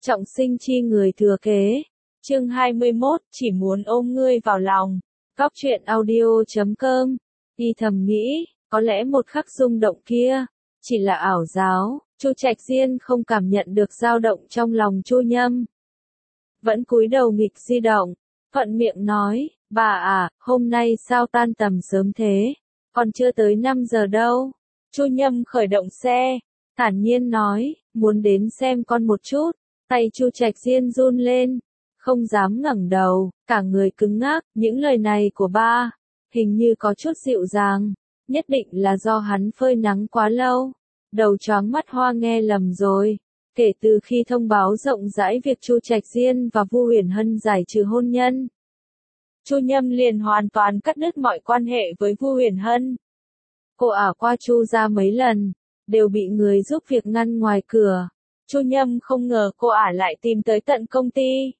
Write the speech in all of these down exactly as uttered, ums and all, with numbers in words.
Trọng sinh chi người thừa kế. Chương hai mươi mốt, chỉ muốn ôm ngươi vào lòng. Cóc truyện audio chấm com. Y thầm nghĩ, có lẽ một khắc rung động kia chỉ là ảo giác. Chu Trạch Diên không cảm nhận được dao động trong lòng Chu Nhâm. Vẫn cúi đầu nghịch di động, thuận miệng nói, bà à, hôm nay sao tan tầm sớm thế, còn chưa tới năm giờ đâu. Chu Nhâm khởi động xe, thản nhiên nói, muốn đến xem con một chút. Tay Chu Trạch Diên run lên, không dám ngẩng đầu, cả người cứng ngắc. Những lời này của ba, hình như có chút dịu dàng, nhất định là do hắn phơi nắng quá lâu, đầu choáng mắt hoa nghe lầm rồi. Kể từ khi thông báo rộng rãi việc Chu Trạch Diên và Vu Huyền Hân giải trừ hôn nhân, Chu Nhâm liền hoàn toàn cắt đứt mọi quan hệ với Vu Huyền Hân. Cô ả qua Chu ra mấy lần, đều bị người giúp việc ngăn ngoài cửa. Chu Nhâm không ngờ cô ả lại tìm tới tận công ty.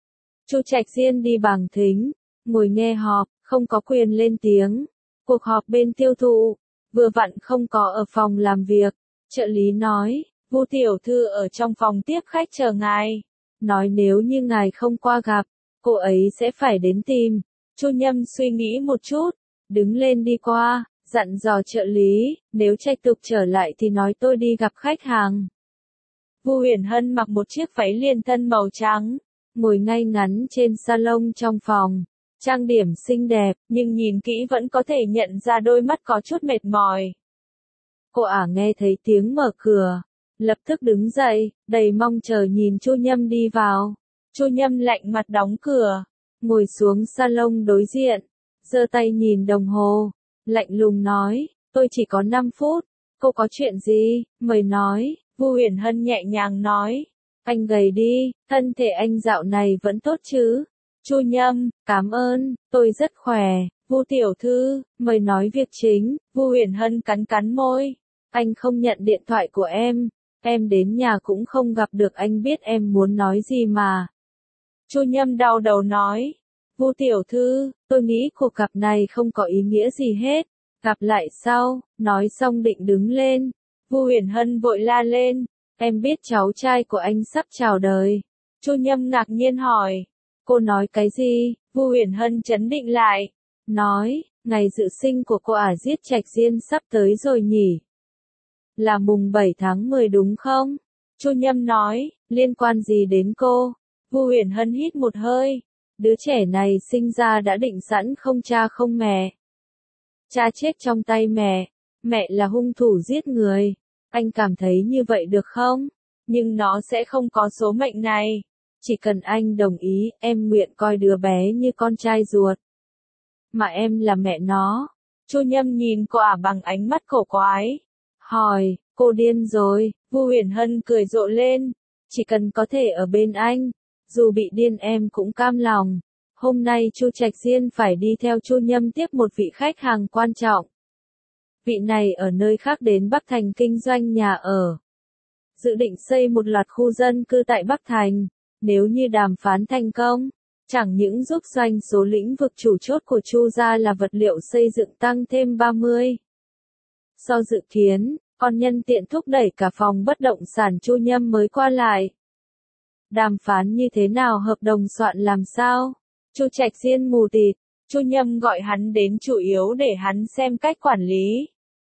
Chu Trạch Diên đi bảng thính, ngồi nghe họp, không có quyền lên tiếng. Cuộc họp bên tiêu thụ, vừa vặn không có ở phòng làm việc. Trợ lý nói, Vu tiểu thư ở trong phòng tiếp khách chờ ngài. Nói nếu như ngài không qua gặp, cô ấy sẽ phải đến tìm. Chu Nhâm suy nghĩ một chút, đứng lên đi qua, dặn dò trợ lý, nếu Trạch Tục trở lại thì nói tôi đi gặp khách hàng. Vu Huyền Hân mặc một chiếc váy liền thân màu trắng, ngồi ngay ngắn trên salon trong phòng, trang điểm xinh đẹp, nhưng nhìn kỹ vẫn có thể nhận ra đôi mắt có chút mệt mỏi. Cô ả nghe thấy tiếng mở cửa, lập tức đứng dậy, đầy mong chờ nhìn Chu Nhâm đi vào. Chu Nhâm lạnh mặt đóng cửa, ngồi xuống salon đối diện, giơ tay nhìn đồng hồ, lạnh lùng nói, tôi chỉ có năm phút, cô có chuyện gì, mời nói. Vu Huyền Hân nhẹ nhàng nói, anh gầy đi, thân thể anh dạo này vẫn tốt chứ? Chu Nhâm, cảm ơn, tôi rất khỏe. Vu tiểu thư, mời nói việc chính. Vu Huyền Hân cắn cắn môi, anh không nhận điện thoại của em, em đến nhà cũng không gặp được, anh biết em muốn nói gì mà. Chu Nhâm đau đầu nói, Vu tiểu thư, tôi nghĩ cuộc gặp này không có ý nghĩa gì hết, gặp lại sau. Nói xong định đứng lên, Vu Huyền Hân vội la lên, em biết cháu trai của anh sắp chào đời. Chu Nhâm ngạc nhiên hỏi, cô nói cái gì? Vu Huyền Hân trấn định lại, nói, ngày dự sinh của cô ả giết Trạch Diên sắp tới rồi nhỉ? Là mùng bảy tháng mười đúng không? Chu Nhâm nói, liên quan gì đến cô? Vu Huyền Hân hít một hơi, đứa trẻ này sinh ra đã định sẵn không cha không mẹ. Cha chết trong tay mẹ, mẹ là hung thủ giết người. Anh cảm thấy như vậy được không? Nhưng nó sẽ không có số mệnh này. Chỉ cần anh đồng ý, em nguyện coi đứa bé như con trai ruột. Mà em là mẹ nó. Chu Nhâm nhìn cô ả bằng ánh mắt cổ quái. Hỏi, cô điên rồi. Vu Huyền Hân cười rộ lên. Chỉ cần có thể ở bên anh, dù bị điên em cũng cam lòng. Hôm nay Chu Trạch Diên phải đi theo Chu Nhâm tiếp một vị khách hàng quan trọng. Vị này ở nơi khác đến Bắc Thành kinh doanh nhà ở. Dự định xây một loạt khu dân cư tại Bắc Thành. Nếu như đàm phán thành công, chẳng những giúp doanh số lĩnh vực chủ chốt của Chu gia là vật liệu xây dựng tăng thêm ba mươi. Sau dự kiến, còn nhân tiện thúc đẩy cả phòng bất động sản Chu Nhâm mới qua lại. Đàm phán như thế nào, hợp đồng soạn làm sao? Chu Trạch Diên mù tịt. Chu Nhâm gọi hắn đến chủ yếu để hắn xem cách quản lý.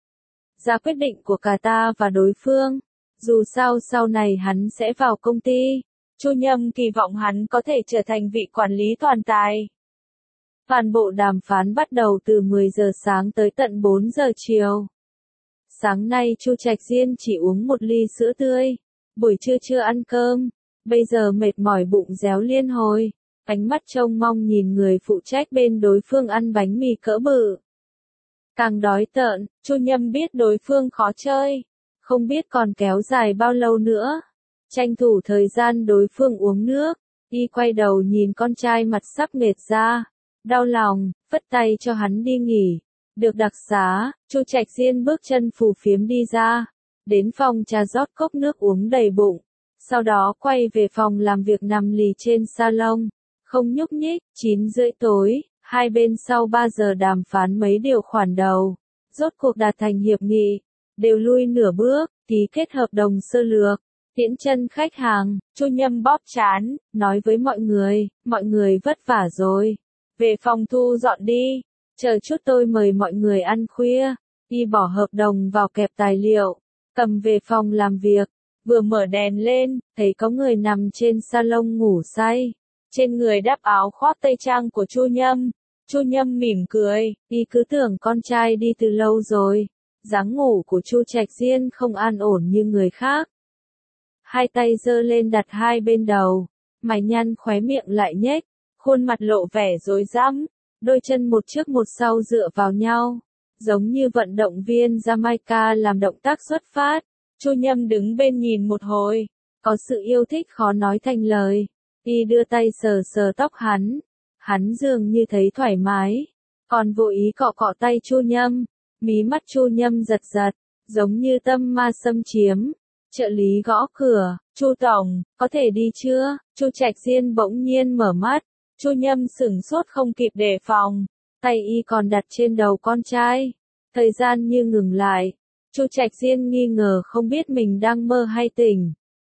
Ra quyết định của cả ta và đối phương. Dù sao sau này hắn sẽ vào công ty. Chu Nhâm kỳ vọng hắn có thể trở thành vị quản lý toàn tài. Toàn bộ đàm phán bắt đầu từ mười giờ sáng tới tận bốn giờ chiều. Sáng nay Chu Trạch Diên chỉ uống một ly sữa tươi. Buổi trưa chưa ăn cơm. Bây giờ mệt mỏi bụng réo liên hồi. Ánh mắt trông mong nhìn người phụ trách bên đối phương ăn bánh mì cỡ bự. Càng đói tợn, Chu Nhâm biết đối phương khó chơi. Không biết còn kéo dài bao lâu nữa. Tranh thủ thời gian đối phương uống nước. Y quay đầu nhìn con trai mặt sắp mệt ra. Đau lòng, phất tay cho hắn đi nghỉ. Được đặc xá, Chu Trạch Diên bước chân phù phiếm đi ra. Đến phòng trà rót cốc nước uống đầy bụng. Sau đó quay về phòng làm việc nằm lì trên salon. Không nhúc nhích. Chín rưỡi tối, hai bên sau ba giờ đàm phán mấy điều khoản đầu. Rốt cuộc đạt thành hiệp nghị. Đều lui nửa bước, ký kết hợp đồng sơ lược. Tiễn chân khách hàng, Chu Nhâm bóp trán, nói với mọi người, mọi người vất vả rồi. Về phòng thu dọn đi, chờ chút tôi mời mọi người ăn khuya. Y bỏ hợp đồng vào kẹp tài liệu, cầm về phòng làm việc, vừa mở đèn lên, thấy có người nằm trên salon ngủ say. Trên người đắp áo khoác tây trang của Chu Nhâm. Chu Nhâm mỉm cười, y cứ tưởng con trai đi từ lâu rồi. Dáng ngủ của Chu Trạch Diên không an ổn như người khác. Hai tay giơ lên đặt hai bên đầu, mày nhăn khóe miệng lại nhếch, khuôn mặt lộ vẻ rối rắm, đôi chân một trước một sau dựa vào nhau, giống như vận động viên Jamaica làm động tác xuất phát. Chu Nhâm đứng bên nhìn một hồi, có sự yêu thích khó nói thành lời. Y đưa tay sờ sờ tóc hắn, hắn dường như thấy thoải mái, còn vô ý cọ cọ tay Chu Nhâm, mí mắt Chu Nhâm giật giật, giống như tâm ma xâm chiếm. Trợ lý gõ cửa, Chu tổng, có thể đi chưa? Chu Trạch Diên bỗng nhiên mở mắt, Chu Nhâm sửng sốt không kịp đề phòng, tay y còn đặt trên đầu con trai. Thời gian như ngừng lại, Chu Trạch Diên nghi ngờ không biết mình đang mơ hay tỉnh.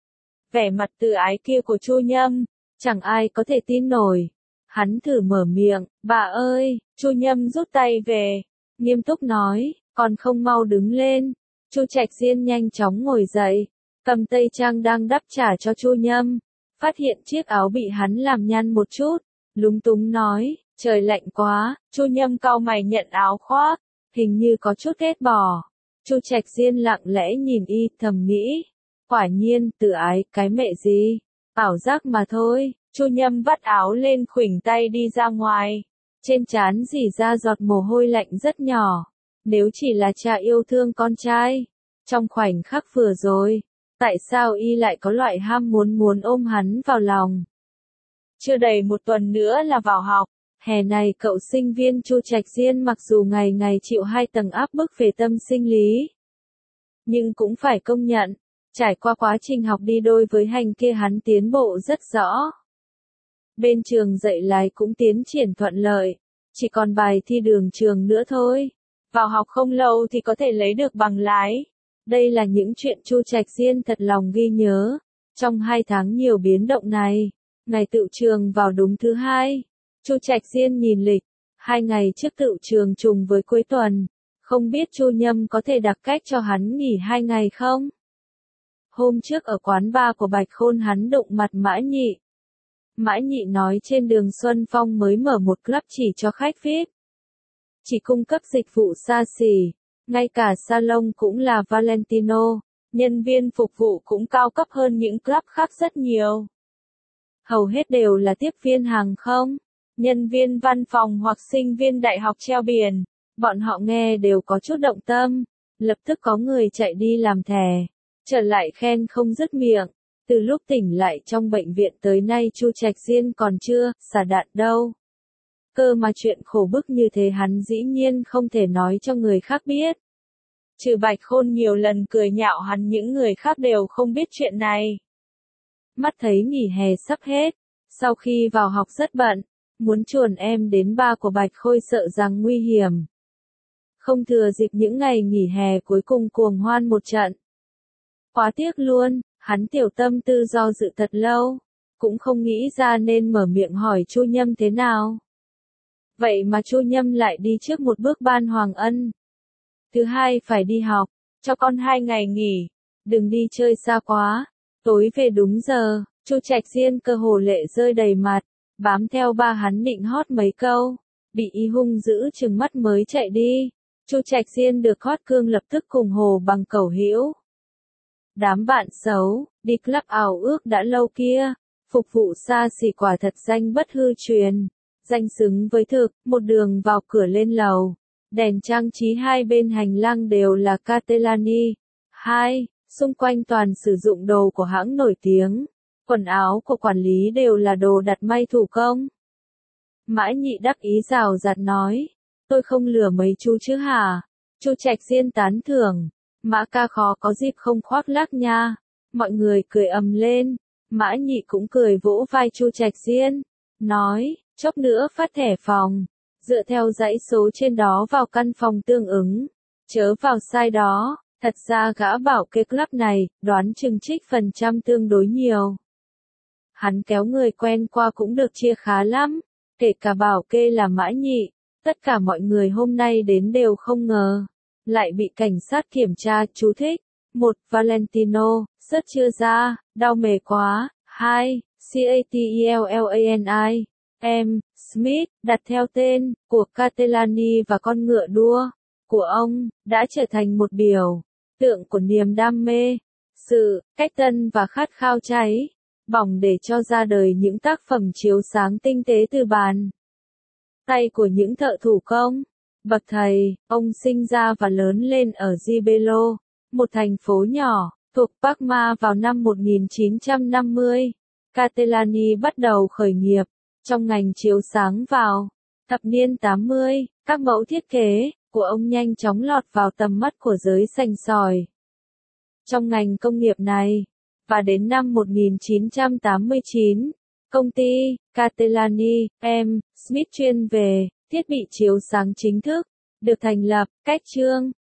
Vẻ mặt từ ái kia của Chu Nhâm, chẳng ai có thể tin nổi. Hắn thử mở miệng, bà ơi, Chu Nhâm rút tay về, nghiêm túc nói, còn không mau đứng lên. Chu Trạch Diên nhanh chóng ngồi dậy, cầm tây trang đang đắp trả cho Chu Nhâm, phát hiện chiếc áo bị hắn làm nhăn một chút, lúng túng nói, trời lạnh quá. Chu Nhâm cau mày nhận áo khoác, hình như có chút ghét bỏ. Chu Trạch Diên lặng lẽ nhìn y, thầm nghĩ, quả nhiên, tự ái, cái mẹ gì, ảo giác mà thôi. Chu Nhâm vắt áo lên khuỷu tay đi ra ngoài, trên trán rỉ ra giọt mồ hôi lạnh rất nhỏ. Nếu chỉ là cha yêu thương con trai, trong khoảnh khắc vừa rồi, tại sao y lại có loại ham muốn muốn ôm hắn vào lòng? Chưa đầy một tuần nữa là vào học, hè này cậu sinh viên Chu Trạch Diên mặc dù ngày ngày chịu hai tầng áp bức về tâm sinh lý, nhưng cũng phải công nhận, trải qua quá trình học đi đôi với hành kia hắn tiến bộ rất rõ. Bên trường dạy lái cũng tiến triển thuận lợi, chỉ còn bài thi đường trường nữa thôi. Vào học không lâu thì có thể lấy được bằng lái. Đây là những chuyện Chu Trạch Diên thật lòng ghi nhớ. Trong hai tháng nhiều biến động này, ngày tựu trường vào đúng thứ hai. Chu Trạch Diên nhìn lịch, hai ngày trước tựu trường trùng với cuối tuần. Không biết Chu Nhâm có thể đặt cách cho hắn nghỉ hai ngày không? Hôm trước ở quán bar của Bạch Khôn hắn đụng mặt Mã Nhị. Mã Nhị nói trên đường Xuân Phong mới mở một club chỉ cho khách vi ai pi. Chỉ cung cấp dịch vụ xa xỉ, ngay cả salon cũng là Valentino, nhân viên phục vụ cũng cao cấp hơn những club khác rất nhiều. Hầu hết đều là tiếp viên hàng không, nhân viên văn phòng hoặc sinh viên đại học treo biển. Bọn họ nghe đều có chút động tâm, lập tức có người chạy đi làm thẻ, trở lại khen không dứt miệng. Từ lúc tỉnh lại trong bệnh viện tới nay Chu Trạch Diên còn chưa xả đạn đâu. Cơ mà chuyện khổ bức như thế hắn dĩ nhiên không thể nói cho người khác biết. Trừ Bạch Khôn nhiều lần cười nhạo hắn, những người khác đều không biết chuyện này. Mắt thấy nghỉ hè sắp hết, sau khi vào học rất bận, muốn chuồn em đến ba của Bạch Khôi sợ rằng nguy hiểm. Không thừa dịp những ngày nghỉ hè cuối cùng cuồng hoan một trận. Quá tiếc luôn, hắn tiểu tâm tư do dự thật lâu, cũng không nghĩ ra nên mở miệng hỏi Chu Nhâm thế nào. Vậy mà Chu Nhâm lại đi trước một bước ban Hoàng Ân. Thứ hai phải đi học, cho con hai ngày nghỉ, đừng đi chơi xa quá, tối về đúng giờ. Chu Trạch Diên cơ hồ lệ rơi đầy mặt, bám theo ba hắn định hót mấy câu, bị y hung dữ trừng mắt mới chạy đi. Chu Trạch Diên được hót cương lập tức cùng hồ bằng cẩu hữu. Đám bạn xấu, đi club ảo ước đã lâu kia, phục vụ xa xỉ quả thật danh bất hư truyền, danh xứng với thực. Một đường vào cửa lên lầu, đèn trang trí hai bên hành lang đều là Castellani. Hai, xung quanh toàn sử dụng đồ của hãng nổi tiếng, quần áo của quản lý đều là đồ đặt may thủ công. Mã Nhị đắc ý rào rạt nói, tôi không lừa mấy chú chứ hả? Chu Trạch Diên tán thưởng, Mã ca khó có dịp không khoác lác nha. Mọi người cười ầm lên, Mã Nhị cũng cười vỗ vai Chu Trạch Diên, nói, chốc nữa phát thẻ phòng, dựa theo dãy số trên đó vào căn phòng tương ứng, chớ vào sai đó. Thật ra gã bảo kê club này, đoán chừng trích phần trăm tương đối nhiều. Hắn kéo người quen qua cũng được chia khá lắm, kể cả bảo kê là Mã Nhị. Tất cả mọi người hôm nay đến đều không ngờ, lại bị cảnh sát kiểm tra. Chú thích: một. Valentino, rất chưa ra, đau mề quá. hai. Catelani, M. Smith, đặt theo tên của Catelani và con ngựa đua của ông, đã trở thành một biểu tượng của niềm đam mê, sự cách tân và khát khao cháy bỏng để cho ra đời những tác phẩm chiếu sáng tinh tế từ bàn tay của những thợ thủ công bậc thầy. Ông sinh ra và lớn lên ở Gibello, một thành phố nhỏ thuộc Parma vào năm một nghìn chín trăm năm mươi. Catelani bắt đầu khởi nghiệp trong ngành chiếu sáng vào thập niên tám mươi. Các mẫu thiết kế của ông nhanh chóng lọt vào tầm mắt của giới sành sỏi trong ngành công nghiệp này, và đến năm một nghìn chín trăm tám mươi chín, công ty Catelani M. Smith chuyên về thiết bị chiếu sáng chính thức được thành lập. Cách chương